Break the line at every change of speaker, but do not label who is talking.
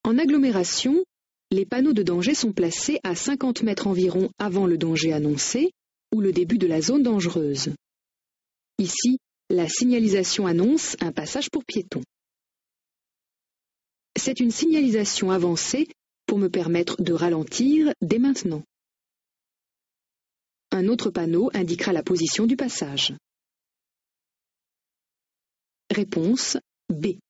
En agglomération, les panneaux de danger sont placés à 50 mètres environ avant le danger annoncé ou le début de la zone dangereuse. Ici, la signalisation annonce un passage pour piétons. C'est une signalisation avancée pour me permettre de ralentir dès maintenant. Un autre panneau indiquera la position du passage. Réponse B.